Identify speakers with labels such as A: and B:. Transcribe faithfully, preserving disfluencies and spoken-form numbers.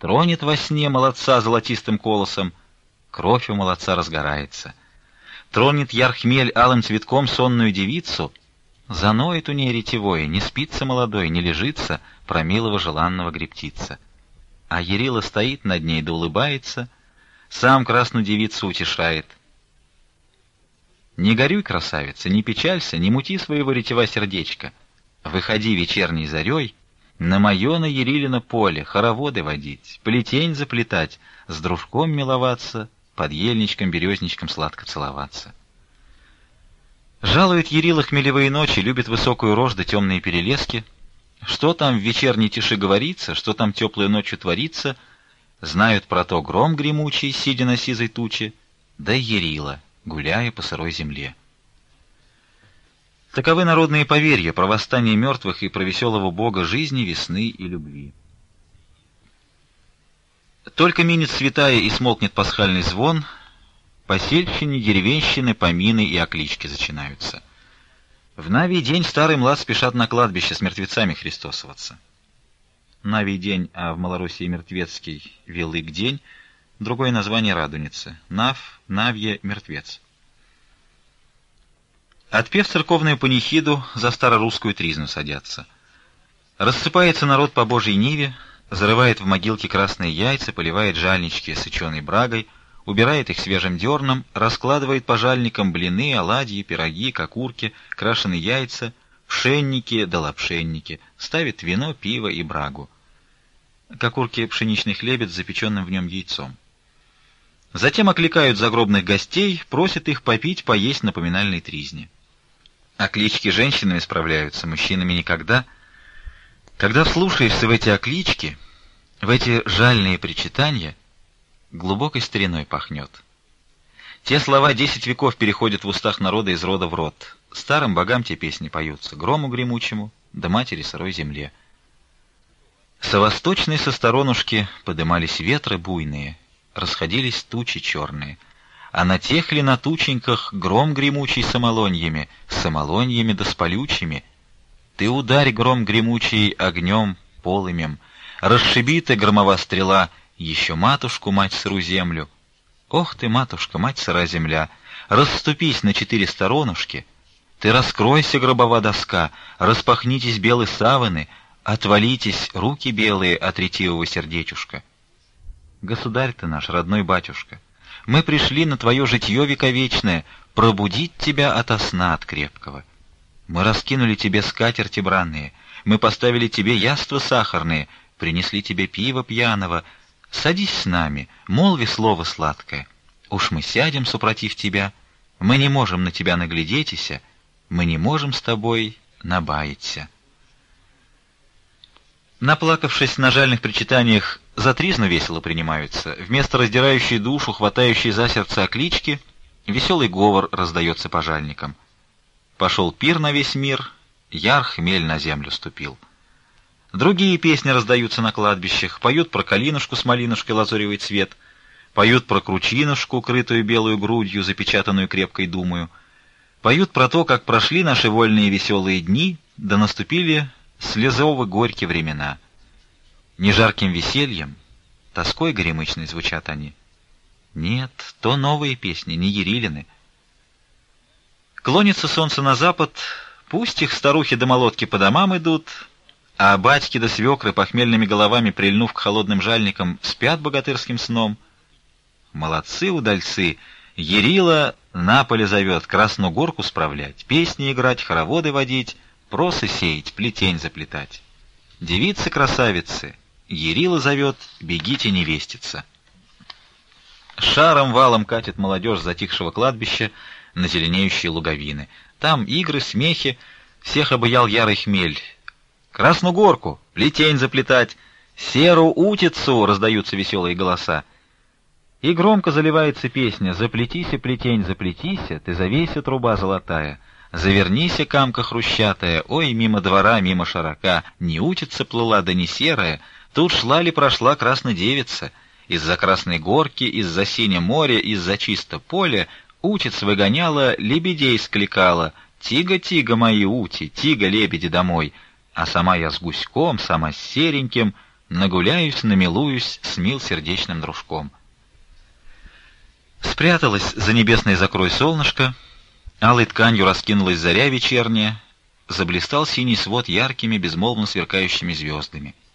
A: Тронет во сне молодца золотистым колосом, кровь у молодца разгорается. Тронет яр хмель алым цветком сонную девицу, заноет у ней ретевое, не спится молодой, не лежится про милого желанного грептица. А Ярила стоит над ней да улыбается, сам красную девицу утешает. Не горюй, красавица, не печалься, не мути своего ретева сердечка. Выходи вечерней зарей на мое, на Ярилино поле, хороводы водить, плетень заплетать, с дружком миловаться, под ельничком, березничком сладко целоваться. Жалует Ярила хмелевые ночи, любит высокую рожь да темные перелески. Что там в вечерней тиши говорится, что там теплой ночью творится, знают про то гром гремучий, сидя на сизой туче, да Ярила, гуляя по сырой земле. Таковы народные поверья про восстание мертвых и про веселого бога жизни, весны и любви. Только минет святая и смолкнет пасхальный звон, посельщины, деревенщины, помины и оклички зачинаются. В Навий день старый млад спешат на кладбище с мертвецами христосоваться. Навий день, а в Малороссии мертвецкий Велик день, другое название Радуницы. Нав, Навье, мертвец. Отпев церковную панихиду, за старорусскую тризну садятся. Рассыпается народ по Божьей ниве, зарывает в могилки красные яйца, поливает жальнички сыченой брагой, убирает их свежим дерном, раскладывает по жальникам блины, оладьи, пироги, кокурки, крашеные яйца, пшенники да лапшенники, ставит вино, пиво и брагу. Кокурки — пшеничный хлебец с запеченным в нем яйцом. Затем окликают загробных гостей, просят их попить, поесть на поминальной тризне. Оклички женщинами справляются, мужчинами никогда. Когда вслушаешься в эти оклички, в эти жальные причитания, глубокой стариной пахнет. Те слова десять веков переходят в устах народа из рода в род. Старым богам те песни поются, грому гремучему, да матери сырой земле. Со восточной со сторонушки подымались ветры буйные, расходились тучи черные, а на тех ли на тученьках гром гремучий самолоньями, самолоньями да с полючими. Ты ударь, гром гремучий, огнем полымем, расшиби ты, громова стрела, еще матушку, мать сыру землю. Ох ты, матушка, мать сыра земля, расступись на четыре сторонушки, ты раскройся, гробова доска, распахнитесь белые саваны, отвалитесь, руки белые от ретивого сердечушка. Государь ты наш, родной батюшка, мы пришли на твое житье вековечное пробудить тебя ото сна от крепкого. Мы раскинули тебе скатерти бранные, мы поставили тебе яства сахарные, принесли тебе пиво пьяного. Садись с нами, молви слово сладкое. Уж мы сядем супротив тебя, мы не можем на тебя наглядетися, мы не можем с тобой набаяться. Наплакавшись на жальных причитаниях, за тризну весело принимаются. Вместо раздирающей душу, хватающей за сердце оклички, веселый говор раздается по жальникам. Пошел пир на весь мир, яр хмель на землю ступил. Другие песни раздаются на кладбищах, поют про калинушку с малинушкой лазоревый цвет, поют про кручинушку, крытую белую грудью, запечатанную крепкой думою, поют про то, как прошли наши вольные веселые дни, да наступили слезово-горькие времена. Не жарким весельем, тоской горемычной звучат они. Нет, то новые песни, не Ярилины. Клонится солнце на запад, пусть их старухи да молотки по домам идут, а батьки да свекры, похмельными головами прильнув к холодным жальникам, спят богатырским сном. Молодцы удальцы, Ярила на поле зовет, Красную Горку справлять, песни играть, хороводы водить, просы сеять, плетень заплетать. Девицы-красавицы, Ярила зовет, бегите невеститься. Шаром валом катит молодежь с затихшего кладбища на зеленеющие луговины. Там игры, смехи, всех обаял ярый хмель. Красную Горку, плетень заплетать, серу утицу, раздаются веселые голоса. И громко заливается песня: «Заплетися, плетень, заплетися, ты завейся, труба золотая, завернися, камка хрущатая, ой, мимо двора, мимо широка, не утица плыла, да не серая, тут шла ли прошла красная девица, из-за Красной Горки, из-за синего моря, из-за чисто поля, утиц выгоняла, лебедей скликала, тига-тига мои ути, тига лебеди домой, а сама я с гуськом, сама с сереньким, Нагуляюсь, намилуюсь с мил сердечным дружком. Спряталась за небесной закрой солнышко, алой тканью раскинулась заря вечерняя, заблистал синий свод яркими, безмолвно сверкающими звездами.